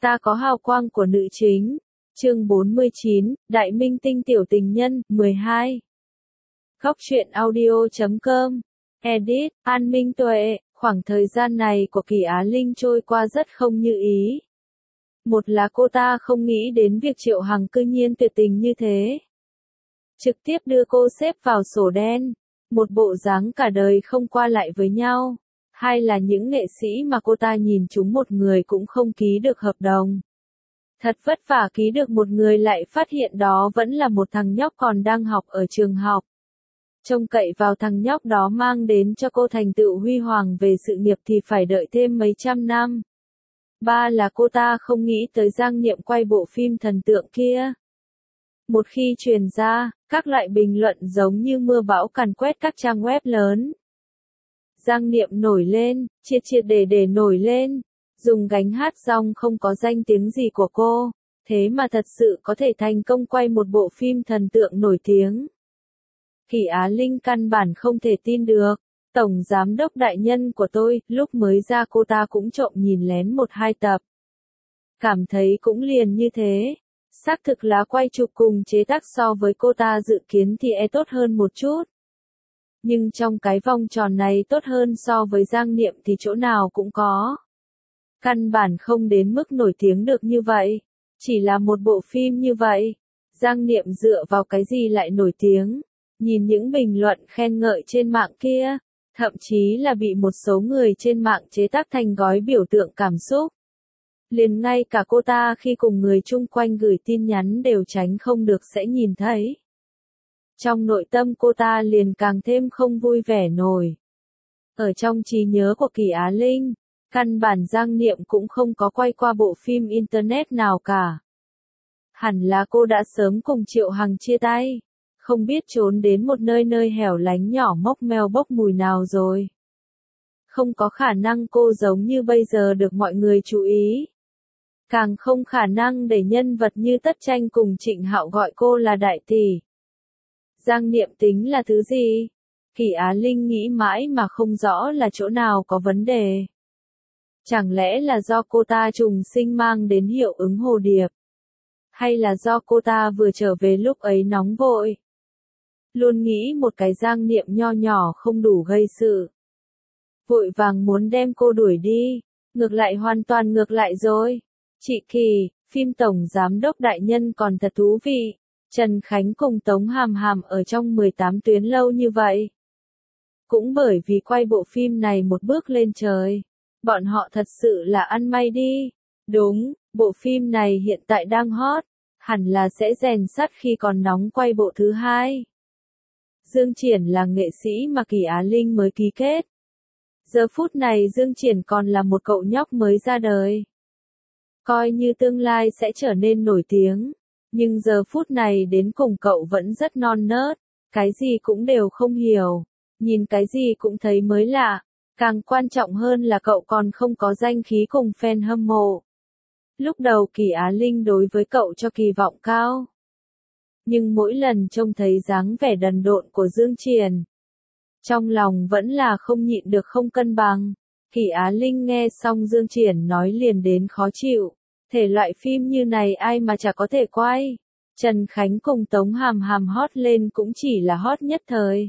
Ta có hào quang của nữ chính. Chương 49, Đại Minh Tinh Tiểu Tình Nhân, 12. Góc truyện audio.com. Edit, An Minh Tuệ. Khoảng thời gian này của Kỳ Á Linh trôi qua rất không như ý. Một là cô ta không nghĩ đến việc Triệu Hằng cư nhiên tuyệt tình như thế. Trực tiếp đưa cô xếp vào sổ đen. Một bộ dáng cả đời không qua lại với nhau. Hai là những nghệ sĩ mà cô ta nhìn chúng một người cũng không ký được hợp đồng. Thật vất vả ký được một người lại phát hiện đó vẫn là một thằng nhóc còn đang học ở trường học. Trông cậy vào thằng nhóc đó mang đến cho cô thành tựu huy hoàng về sự nghiệp thì phải đợi thêm mấy trăm năm. Ba là cô ta không nghĩ tới Giang Niệm quay bộ phim thần tượng kia. Một khi truyền ra, các loại bình luận giống như mưa bão càn quét các trang web lớn. Giang Niệm nổi lên, triệt để nổi lên, dùng gánh hát rong không có danh tiếng gì của cô, thế mà thật sự có thể thành công quay một bộ phim thần tượng nổi tiếng. Kỳ Á Linh căn bản không thể tin được, tổng giám đốc đại nhân của tôi, lúc mới ra cô ta cũng trộm nhìn lén 1-2 tập. Cảm thấy cũng liền như thế, xác thực là quay chụp cùng chế tác so với cô ta dự kiến thì tốt hơn một chút. Nhưng trong cái vòng tròn này tốt hơn so với Giang Niệm thì chỗ nào cũng có. Căn bản không đến mức nổi tiếng được như vậy. Chỉ là một bộ phim như vậy. Giang Niệm dựa vào cái gì lại nổi tiếng. Nhìn những bình luận khen ngợi trên mạng kia. Thậm chí là bị một số người trên mạng chế tác thành gói biểu tượng cảm xúc. Liền ngay cả cô ta khi cùng người chung quanh gửi tin nhắn đều tránh không được sẽ nhìn thấy. Trong nội tâm cô ta liền càng thêm không vui vẻ nổi. Ở trong trí nhớ của Kỳ Á Linh, căn bản Giang Niệm cũng không có quay qua bộ phim Internet nào cả. Hẳn là cô đã sớm cùng Triệu Hằng chia tay, không biết trốn đến một nơi hẻo lánh nhỏ mốc meo bốc mùi nào rồi. Không có khả năng cô giống như bây giờ được mọi người chú ý. Càng không khả năng để nhân vật như Tất Tranh cùng Trịnh Hạo gọi cô là đại tỷ. Giang Niệm tính là thứ gì? Kỳ Á Linh nghĩ mãi mà không rõ là chỗ nào có vấn đề. Chẳng lẽ là do cô ta trùng sinh mang đến hiệu ứng hồ điệp? Hay là do cô ta vừa trở về lúc ấy nóng vội? Luôn nghĩ một cái Giang Niệm nho nhỏ không đủ gây sự. Vội vàng muốn đem cô đuổi đi. Ngược lại hoàn toàn ngược lại rồi. Chị Kỳ, phim Tổng Giám đốc Đại Nhân còn thật thú vị. Trần Khánh cùng Tống Hàm Hàm ở trong 18 tuyến lâu như vậy. Cũng bởi vì quay bộ phim này một bước lên trời. Bọn họ thật sự là ăn may đi. Đúng, bộ phim này hiện tại đang hot. Hẳn là sẽ rèn sắt khi còn nóng quay bộ thứ 2. Dương Triển là nghệ sĩ mà Kỳ Á Linh mới ký kết. Giờ phút này Dương Triển còn là một cậu nhóc mới ra đời. Coi như tương lai sẽ trở nên nổi tiếng. Nhưng giờ phút này đến cùng cậu vẫn rất non nớt. Cái gì cũng đều không hiểu. Nhìn cái gì cũng thấy mới lạ. Càng quan trọng hơn là cậu còn không có danh khí cùng fan hâm mộ. Lúc đầu Kỳ Á Linh đối với cậu cho kỳ vọng cao. Nhưng mỗi lần trông thấy dáng vẻ đần độn của Dương Triển, trong lòng vẫn là không nhịn được không cân bằng. Kỳ Á Linh nghe xong Dương Triển nói liền đến khó chịu. Thể loại phim như này ai mà chả có thể quay. Trần Khánh cùng Tống Hàm Hàm hot lên cũng chỉ là hot nhất thời.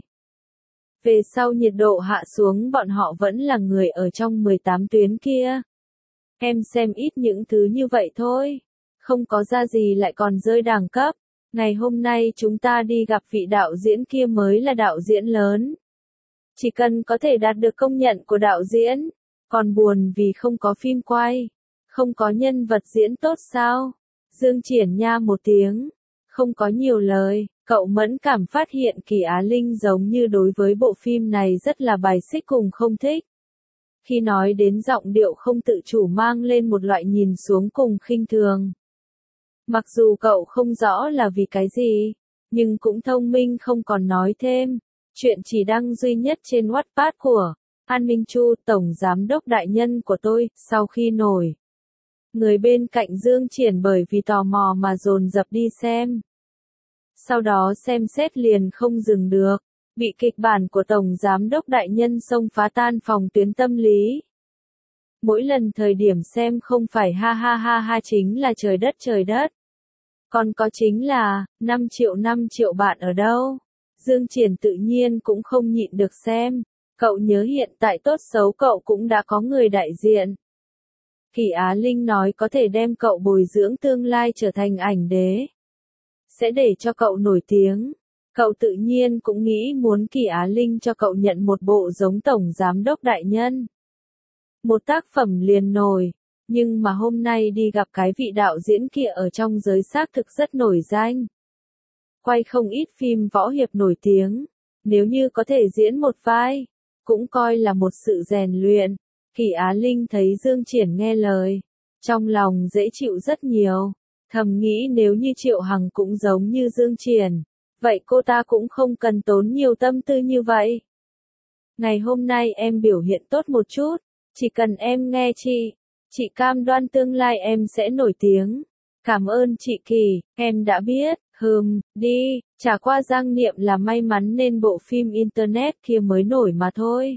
Về sau nhiệt độ hạ xuống bọn họ vẫn là người ở trong 18 tuyến kia. Em xem ít những thứ như vậy thôi. Không có ra gì lại còn rơi đẳng cấp. Ngày hôm nay chúng ta đi gặp vị đạo diễn kia mới là đạo diễn lớn. Chỉ cần có thể đạt được công nhận của đạo diễn. Còn buồn vì không có phim quay. Không có nhân vật diễn tốt sao? Dương Triển nha một tiếng. Không có nhiều lời, cậu mẫn cảm phát hiện Kỳ Á Linh giống như đối với bộ phim này rất là bài xích cùng không thích. Khi nói đến giọng điệu không tự chủ mang lên một loại nhìn xuống cùng khinh thường. Mặc dù cậu không rõ là vì cái gì, nhưng cũng thông minh không còn nói thêm. Chuyện chỉ đăng duy nhất trên Wattpad của An Minh Chu, Tổng Giám đốc Đại Nhân của tôi, sau khi nổi. Người bên cạnh Dương Triển bởi vì tò mò mà dồn dập đi xem. Sau đó xem xét liền không dừng được, bị kịch bản của Tổng Giám đốc Đại Nhân xông phá tan phòng tuyến tâm lý. Mỗi lần thời điểm xem không phải ha ha ha ha chính là trời đất trời đất. Còn có chính là, 5 triệu bạn ở đâu? Dương Triển tự nhiên cũng không nhịn được xem. Cậu nhớ hiện tại tốt xấu cậu cũng đã có người đại diện. Kỳ Á Linh nói có thể đem cậu bồi dưỡng tương lai trở thành ảnh đế. Sẽ để cho cậu nổi tiếng. Cậu tự nhiên cũng nghĩ muốn Kỳ Á Linh cho cậu nhận một bộ giống tổng giám đốc đại nhân. Một tác phẩm liền nổi. Nhưng mà hôm nay đi gặp cái vị đạo diễn kia ở trong giới xác thực rất nổi danh. Quay không ít phim võ hiệp nổi tiếng. Nếu như có thể diễn một vai, cũng coi là một sự rèn luyện. Kỳ Á Linh thấy Dương Triển nghe lời. Trong lòng dễ chịu rất nhiều. Thầm nghĩ nếu như Triệu Hằng cũng giống như Dương Triển. Vậy cô ta cũng không cần tốn nhiều tâm tư như vậy. Ngày hôm nay em biểu hiện tốt một chút. Chỉ cần em nghe chị cam đoan tương lai em sẽ nổi tiếng. Cảm ơn chị Kỳ, em đã biết, đi, chả qua Giang Niệm là may mắn nên bộ phim Internet kia mới nổi mà thôi.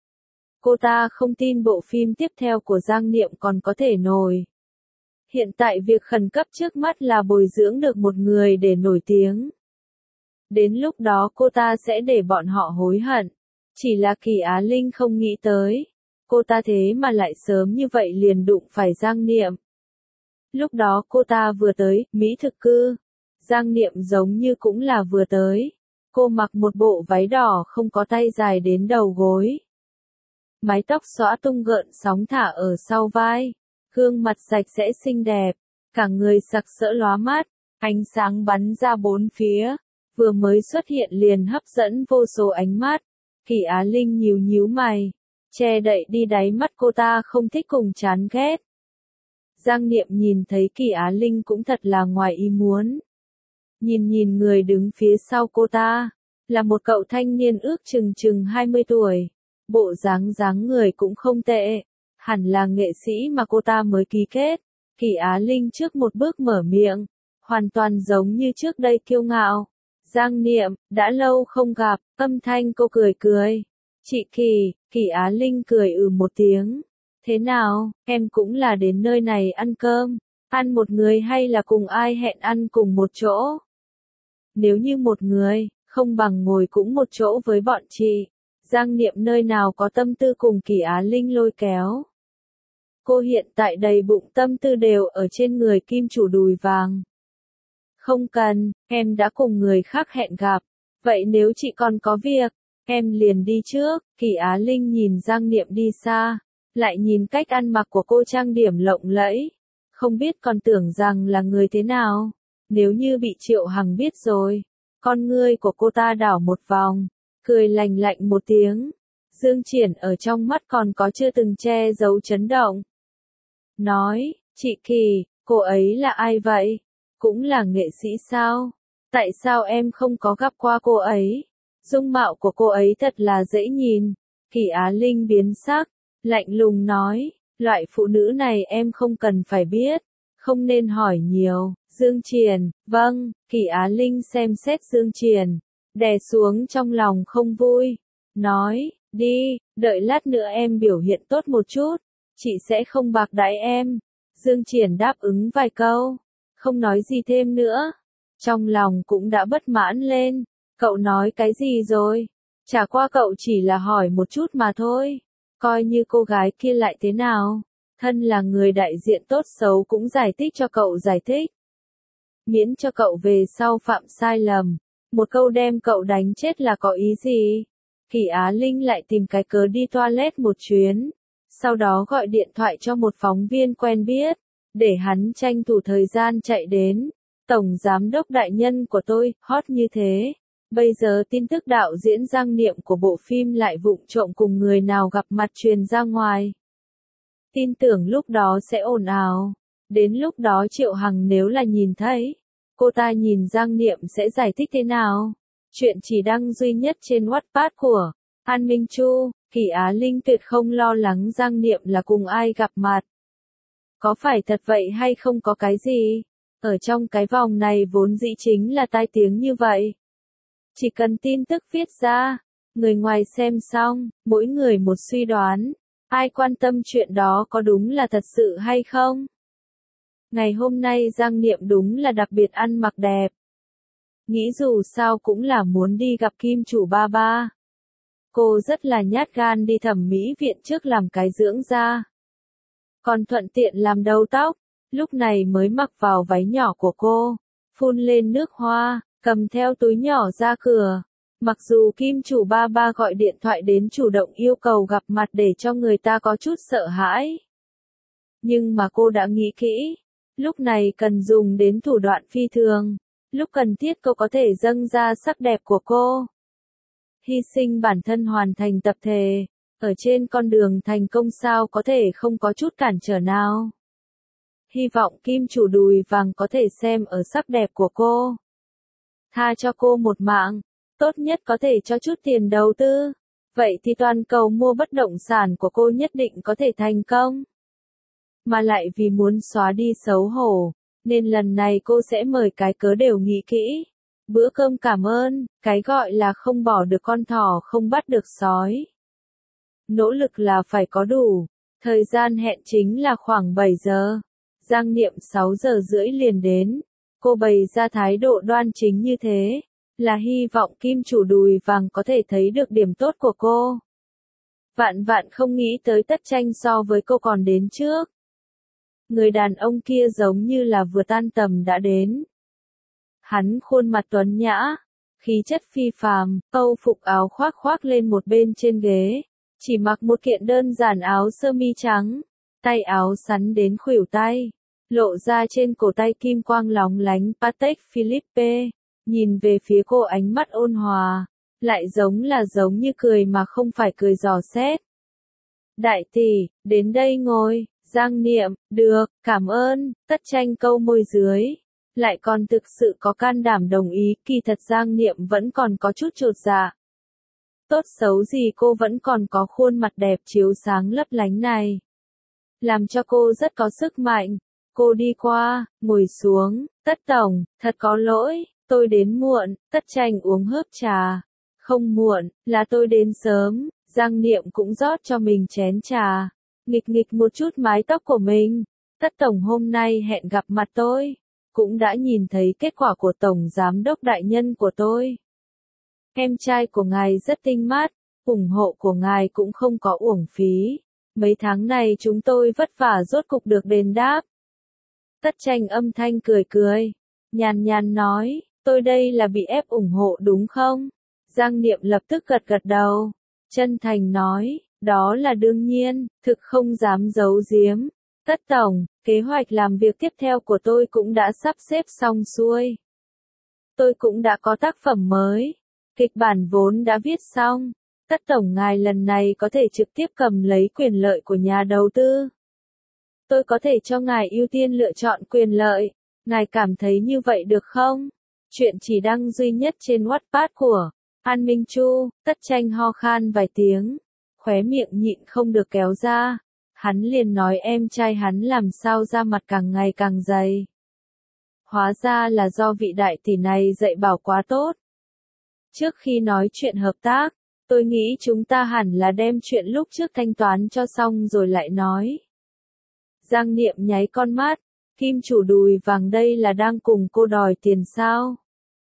Cô ta không tin bộ phim tiếp theo của Giang Niệm còn có thể nổi. Hiện tại việc khẩn cấp trước mắt là bồi dưỡng được một người để nổi tiếng. Đến lúc đó cô ta sẽ để bọn họ hối hận. Chỉ là Kỳ Á Linh không nghĩ tới. Cô ta thế mà lại sớm như vậy liền đụng phải Giang Niệm. Lúc đó cô ta vừa tới, Mỹ thực cư. Giang Niệm giống như cũng là vừa tới. Cô mặc một bộ váy đỏ không có tay dài đến đầu gối. Mái tóc xõa tung gợn sóng thả ở sau vai. Gương mặt sạch sẽ xinh đẹp. Cả người sặc sỡ lóa mắt. Ánh sáng bắn ra bốn phía. Vừa mới xuất hiện liền hấp dẫn vô số ánh mắt. Kỳ Á Linh nhíu nhíu mày. Che đậy đi đáy mắt cô ta không thích cùng chán ghét. Giang Niệm nhìn thấy Kỳ Á Linh cũng thật là ngoài ý muốn. Nhìn người đứng phía sau cô ta. Là một cậu thanh niên ước chừng 20 tuổi. Bộ dáng người cũng không tệ. Hẳn là nghệ sĩ mà cô ta mới ký kết. Kỳ Á Linh trước một bước mở miệng. Hoàn toàn giống như trước đây kiêu ngạo. Giang Niệm, đã lâu không gặp, âm thanh cô cười. Chị Kỳ Á Linh cười một tiếng. Thế nào, em cũng là đến nơi này ăn cơm, ăn một người hay là cùng ai hẹn ăn cùng một chỗ? Nếu như một người, không bằng ngồi cũng một chỗ với bọn chị. Giang Niệm nơi nào có tâm tư cùng Kỳ Á Linh lôi kéo. Cô hiện tại đầy bụng tâm tư đều ở trên người kim chủ đùi vàng. Không cần, em đã cùng người khác hẹn gặp. Vậy nếu chị còn có việc, em liền đi trước. Kỳ Á Linh nhìn Giang Niệm đi xa, lại nhìn cách ăn mặc của cô trang điểm lộng lẫy. Không biết còn tưởng rằng là người thế nào. Nếu như bị Triệu Hằng biết rồi, con ngươi của cô ta đảo một vòng, cười lành lạnh một tiếng. Dương Triển ở trong mắt còn có chưa từng che giấu chấn động. Nói, chị Kỳ, cô ấy là ai vậy? Cũng là nghệ sĩ sao? Tại sao em không có gặp qua cô ấy? Dung mạo của cô ấy thật là dễ nhìn. Kỳ Á Linh biến sắc, lạnh lùng nói, loại phụ nữ này em không cần phải biết, không nên hỏi nhiều. Dương Triển, vâng. Kỳ Á Linh xem xét Dương Triển, đè xuống trong lòng không vui, nói, đi, đợi lát nữa em biểu hiện tốt một chút, chị sẽ không bạc đãi em. Dương Triển đáp ứng vài câu, không nói gì thêm nữa. Trong lòng cũng đã bất mãn lên. Cậu nói cái gì rồi? Chả qua cậu chỉ là hỏi một chút mà thôi. Coi như cô gái kia lại thế nào? Thân là người đại diện tốt xấu cũng giải thích cho cậu giải thích. Miễn cho cậu về sau phạm sai lầm. Một câu đem cậu đánh chết là có ý gì? Kỳ Á Linh lại tìm cái cớ đi toilet một chuyến. Sau đó gọi điện thoại cho một phóng viên quen biết. Để hắn tranh thủ thời gian chạy đến. Tổng giám đốc đại nhân của tôi, hot như thế. Bây giờ tin tức đạo diễn Giang Niệm của bộ phim lại vụng trộm cùng người nào gặp mặt truyền ra ngoài. Tin tưởng lúc đó sẽ ồn ào. Đến lúc đó Triệu Hằng nếu là nhìn thấy, cô ta nhìn Giang Niệm sẽ giải thích thế nào? Chuyện chỉ đăng duy nhất trên Wattpad của An Minh Chu. Kỳ Á Linh tuyệt không lo lắng Giang Niệm là cùng ai gặp mặt. Có phải thật vậy hay không có cái gì? Ở trong cái vòng này vốn dĩ chính là tai tiếng như vậy. Chỉ cần tin tức viết ra, người ngoài xem xong, mỗi người một suy đoán. Ai quan tâm chuyện đó có đúng là thật sự hay không? Ngày hôm nay Giang Niệm đúng là đặc biệt ăn mặc đẹp. Nghĩ dù sao cũng là muốn đi gặp kim chủ ba ba. Cô rất là nhát gan đi thẩm mỹ viện trước làm cái dưỡng da. Còn thuận tiện làm đầu tóc, lúc này mới mặc vào váy nhỏ của cô, phun lên nước hoa, cầm theo túi nhỏ ra cửa. Mặc dù kim chủ ba ba gọi điện thoại đến chủ động yêu cầu gặp mặt để cho người ta có chút sợ hãi. Nhưng mà cô đã nghĩ kỹ, lúc này cần dùng đến thủ đoạn phi thường, lúc cần thiết cô có thể dâng ra sắc đẹp của cô. Hy sinh bản thân hoàn thành tập thể, ở trên con đường thành công sao có thể không có chút cản trở nào. Hy vọng kim chủ đùi vàng có thể xem ở sắc đẹp của cô. Tha cho cô một mạng, tốt nhất có thể cho chút tiền đầu tư. Vậy thì toàn cầu mua bất động sản của cô nhất định có thể thành công. Mà lại vì muốn xóa đi xấu hổ, nên lần này cô sẽ mời cái cớ đều nghĩ kỹ. Bữa cơm cảm ơn, cái gọi là không bỏ được con thỏ không bắt được sói. Nỗ lực là phải có đủ. Thời gian hẹn chính là khoảng 7 giờ. Giang Niệm 6 giờ rưỡi liền đến. Cô bày ra thái độ đoan chính như thế, là hy vọng kim chủ đùi vàng có thể thấy được điểm tốt của cô. Vạn vạn không nghĩ tới Tất Tranh so với cô còn đến trước. Người đàn ông kia giống như là vừa tan tầm đã đến. Hắn khuôn mặt tuấn nhã, khí chất phi phàm, âu phục áo khoác khoác lên một bên trên ghế, chỉ mặc một kiện đơn giản áo sơ mi trắng, tay áo sắn đến khuỷu tay, lộ ra trên cổ tay kim quang lóng lánh Patek Philippe, nhìn về phía cô ánh mắt ôn hòa, lại giống như cười mà không phải cười dò xét. Đại tỷ, đến đây ngồi. Giang Niệm, được, cảm ơn. Tất Tranh câu môi dưới, lại còn thực sự có can đảm đồng ý. Kỳ thật Giang Niệm vẫn còn có chút chột dạ. Tốt xấu gì cô vẫn còn có khuôn mặt đẹp chiếu sáng lấp lánh này, làm cho cô rất có sức mạnh. Cô đi qua, ngồi xuống. Tất tổng, thật có lỗi, tôi đến muộn. Tất Tranh uống hớp trà. Không muộn, là tôi đến sớm. Giang Niệm cũng rót cho mình chén trà, nghịch một chút mái tóc của mình. Tất tổng hôm nay hẹn gặp mặt tôi, cũng đã nhìn thấy kết quả của tổng giám đốc đại nhân của tôi. Em trai của ngài rất tinh mắt, ủng hộ của ngài cũng không có uổng phí. Mấy tháng này chúng tôi vất vả rốt cục được đền đáp. Tất Tranh âm thanh cười, nhàn nhàn nói, tôi đây là bị ép ủng hộ đúng không? Giang Niệm lập tức gật đầu, chân thành nói, đó là đương nhiên, thực không dám giấu giếm. Tất tổng, kế hoạch làm việc tiếp theo của tôi cũng đã sắp xếp xong xuôi. Tôi cũng đã có tác phẩm mới, kịch bản vốn đã viết xong. Tất tổng ngài lần này có thể trực tiếp cầm lấy quyền lợi của nhà đầu tư. Tôi có thể cho ngài ưu tiên lựa chọn quyền lợi, ngài cảm thấy như vậy được không? Chuyện chỉ đăng duy nhất trên Wattpad của An Minh Chu. Tất Tranh ho khan vài tiếng, khóe miệng nhịn không được kéo ra. Hắn liền nói em trai hắn làm sao da mặt càng ngày càng dày. Hóa ra là do vị đại tỷ này dạy bảo quá tốt. Trước khi nói chuyện hợp tác, tôi nghĩ chúng ta hẳn là đem chuyện lúc trước thanh toán cho xong rồi lại nói. Giang Niệm nháy con mắt, kim chủ đùi vàng đây là đang cùng cô đòi tiền sao?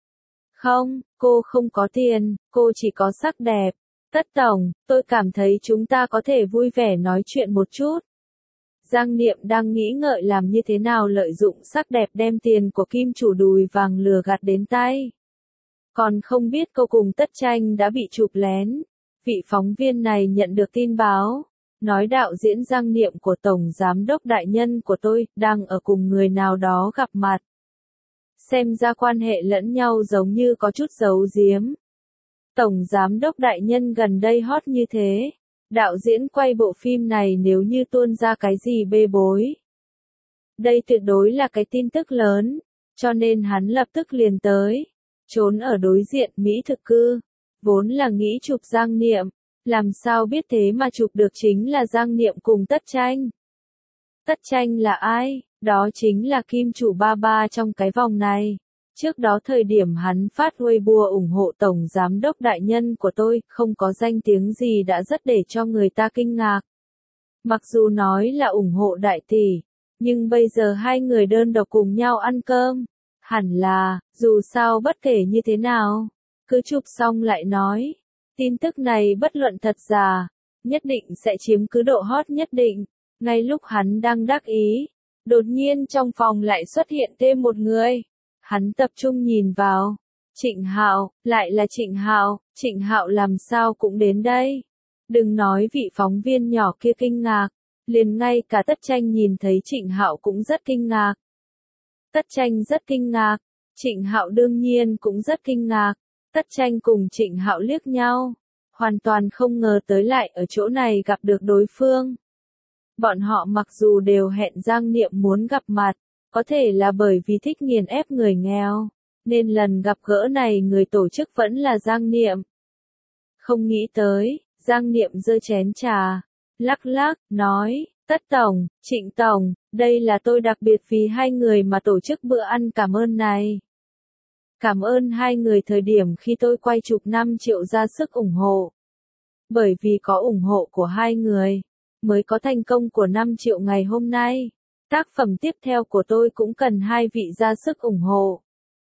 Không, cô không có tiền, cô chỉ có sắc đẹp. Tất tổng, tôi cảm thấy chúng ta có thể vui vẻ nói chuyện một chút. Giang Niệm đang nghĩ ngợi làm như thế nào lợi dụng sắc đẹp đem tiền của kim chủ đùi vàng lừa gạt đến tay. Còn không biết cô cùng Tất Tranh đã bị chụp lén. Vị phóng viên này nhận được tin báo, nói đạo diễn Giang Niệm của tổng giám đốc đại nhân của tôi đang ở cùng người nào đó gặp mặt. Xem ra quan hệ lẫn nhau giống như có chút giấu giếm. Tổng giám đốc đại nhân gần đây hot như thế, đạo diễn quay bộ phim này nếu như tuôn ra cái gì bê bối, đây tuyệt đối là cái tin tức lớn, cho nên hắn lập tức liền tới, trốn ở đối diện Mỹ thực cư, vốn là nghĩ chụp Giang Niệm, làm sao biết thế mà chụp được chính là Giang Niệm cùng Tất Tranh. Tất Tranh là ai? Đó chính là kim chủ ba ba trong cái vòng này. Trước đó thời điểm hắn phát Weibo ủng hộ tổng giám đốc đại nhân của tôi, không có danh tiếng gì đã rất để cho người ta kinh ngạc. Mặc dù nói là ủng hộ đại tỷ, nhưng bây giờ hai người đơn độc cùng nhau ăn cơm. Hẳn là, dù sao bất kể như thế nào, cứ chụp xong lại nói. Tin tức này bất luận thật giả, nhất định sẽ chiếm cứ độ hot nhất định. Ngay lúc hắn đang đắc ý, đột nhiên trong phòng lại xuất hiện thêm một người. Hắn tập trung nhìn vào. Trịnh Hạo, lại là Trịnh Hạo làm sao cũng đến đây. Đừng nói vị phóng viên nhỏ kia kinh ngạc, liền ngay cả Tất Tranh nhìn thấy Trịnh Hạo cũng rất kinh ngạc. Tất Tranh rất kinh ngạc, Trịnh Hạo đương nhiên cũng rất kinh ngạc. Tất Tranh cùng Trịnh Hạo liếc nhau, hoàn toàn không ngờ tới lại ở chỗ này gặp được đối phương. Bọn họ mặc dù đều hẹn Giang Niệm muốn gặp mặt, có thể là bởi vì thích nghiền ép người nghèo, nên lần gặp gỡ này người tổ chức vẫn là Giang Niệm. Không nghĩ tới, Giang Niệm giơ chén trà, lắc lắc, nói, Tất Tổng, Trịnh Tổng, đây là tôi đặc biệt vì hai người mà tổ chức bữa ăn cảm ơn này. Cảm ơn hai người thời điểm khi tôi quay chụp 5 triệu ra sức ủng hộ. Bởi vì có ủng hộ của hai người, mới có thành công của 5 triệu ngày hôm nay. Tác phẩm tiếp theo của tôi cũng cần hai vị ra sức ủng hộ.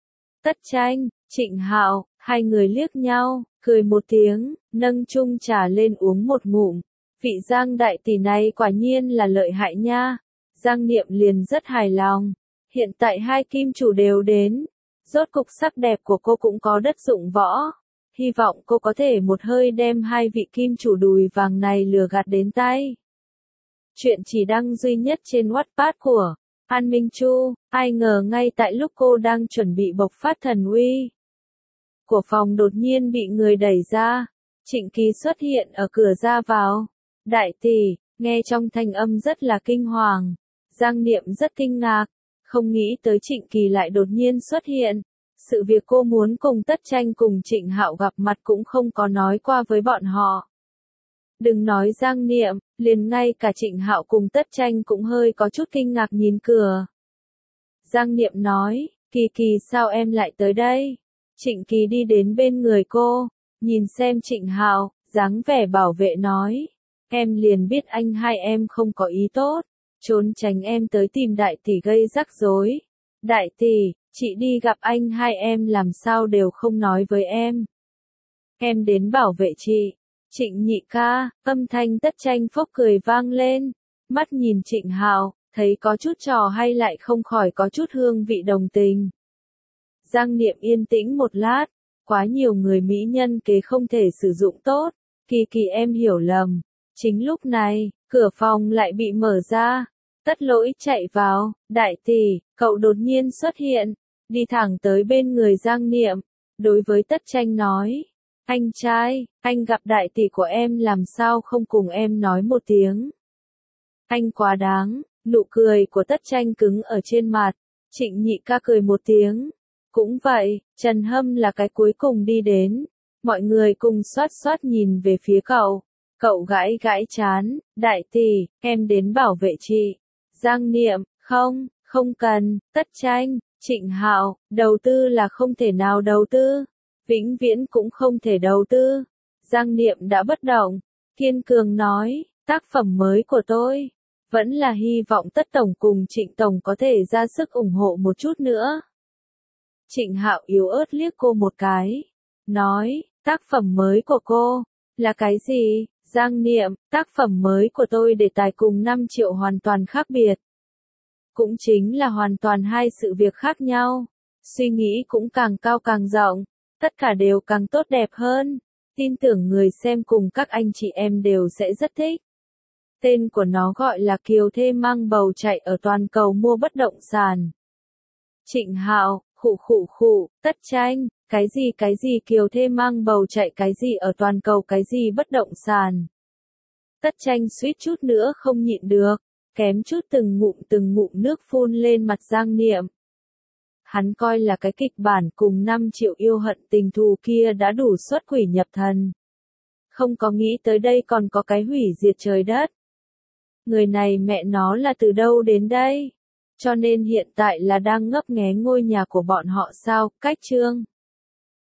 Tất Tranh, Trịnh Hạo, hai người liếc nhau, cười một tiếng, nâng chung trà lên uống một ngụm. Vị Giang đại tỷ này quả nhiên là lợi hại nha. Giang Niệm liền rất hài lòng. Hiện tại hai kim chủ đều đến. Rốt cục sắc đẹp của cô cũng có đất dụng võ. Hy vọng cô có thể một hơi đem hai vị kim chủ đùi vàng này lừa gạt đến tay. Chuyện chỉ đăng duy nhất trên Wattpad của An Minh Chu. Ai ngờ ngay tại lúc cô đang chuẩn bị bộc phát thần uy của phòng đột nhiên bị người đẩy ra. Trịnh Kỳ xuất hiện ở cửa ra vào. Đại tỷ, nghe trong thanh âm rất là kinh hoàng. Giang Niệm rất kinh ngạc, không nghĩ tới Trịnh Kỳ lại đột nhiên xuất hiện. Sự việc cô muốn cùng Tất Tranh cùng Trịnh Hạo gặp mặt cũng không có nói qua với bọn họ. Đừng nói Giang Niệm, liền ngay cả Trịnh Hạo cùng Tất Tranh cũng hơi có chút kinh ngạc nhìn cửa. Giang Niệm nói, Kỳ Kỳ sao em lại tới đây? Trịnh Kỳ đi đến bên người cô, nhìn xem Trịnh Hạo, dáng vẻ bảo vệ nói, em liền biết anh hai em không có ý tốt, trốn tránh em tới tìm đại tỷ gây rắc rối. Đại tỷ, chị đi gặp anh hai em làm sao đều không nói với em. Em đến bảo vệ chị. Trịnh nhị ca, âm thanh Tất Tranh phốc cười vang lên, mắt nhìn Trịnh Hạo, thấy có chút trò hay lại không khỏi có chút hương vị đồng tình. Giang Niệm yên tĩnh một lát, quá nhiều người mỹ nhân kế không thể sử dụng tốt, Kỳ Kỳ em hiểu lầm. Chính lúc này, cửa phòng lại bị mở ra, Tất Lỗi chạy vào, đại tỷ, cậu đột nhiên xuất hiện, đi thẳng tới bên người Giang Niệm, đối với Tất Tranh nói, anh trai, anh gặp đại tỷ của em làm sao không cùng em nói một tiếng. Anh quá đáng, nụ cười của Tất Tranh cứng ở trên mặt, Trịnh nhị ca cười một tiếng. Cũng vậy, Trần Hâm là cái cuối cùng đi đến, mọi người cùng xoát xoát nhìn về phía cậu. Cậu gãi gãi chán, đại tỷ, em đến bảo vệ chị. Giang Niệm, không cần. Tất Tranh, Trịnh Hạo, đầu tư là không thể nào đầu tư, vĩnh viễn cũng không thể đầu tư. Giang Niệm đã bất động, kiên cường nói, tác phẩm mới của tôi, vẫn là hy vọng Tất Tổng cùng Trịnh Tổng có thể ra sức ủng hộ một chút nữa. Trịnh Hạo yếu ớt liếc cô một cái, nói, tác phẩm mới của cô, là cái gì? Giang Niệm, tác phẩm mới của tôi đề tài cùng 5 triệu hoàn toàn khác biệt. Cũng chính là hoàn toàn hai sự việc khác nhau. Suy nghĩ cũng càng cao càng rộng, tất cả đều càng tốt đẹp hơn. Tin tưởng người xem cùng các anh chị em đều sẽ rất thích. Tên của nó gọi là Kiều Thê mang bầu chạy ở toàn cầu mua bất động sản. Trịnh Hạo, khụ, Tất Tranh, cái gì Kiều Thê mang bầu chạy cái gì ở toàn cầu cái gì bất động sản. Tất Tranh suýt chút nữa không nhịn được, kém chút từng ngụm nước phun lên mặt Giang Niệm. Hắn coi là cái kịch bản cùng 5 triệu yêu hận tình thù kia đã đủ xuất quỷ nhập thần. Không có nghĩ tới đây còn có cái hủy diệt trời đất. Người này mẹ nó là từ đâu đến đây? Cho nên hiện tại là đang ngấp nghé ngôi nhà của bọn họ sao? Cách chương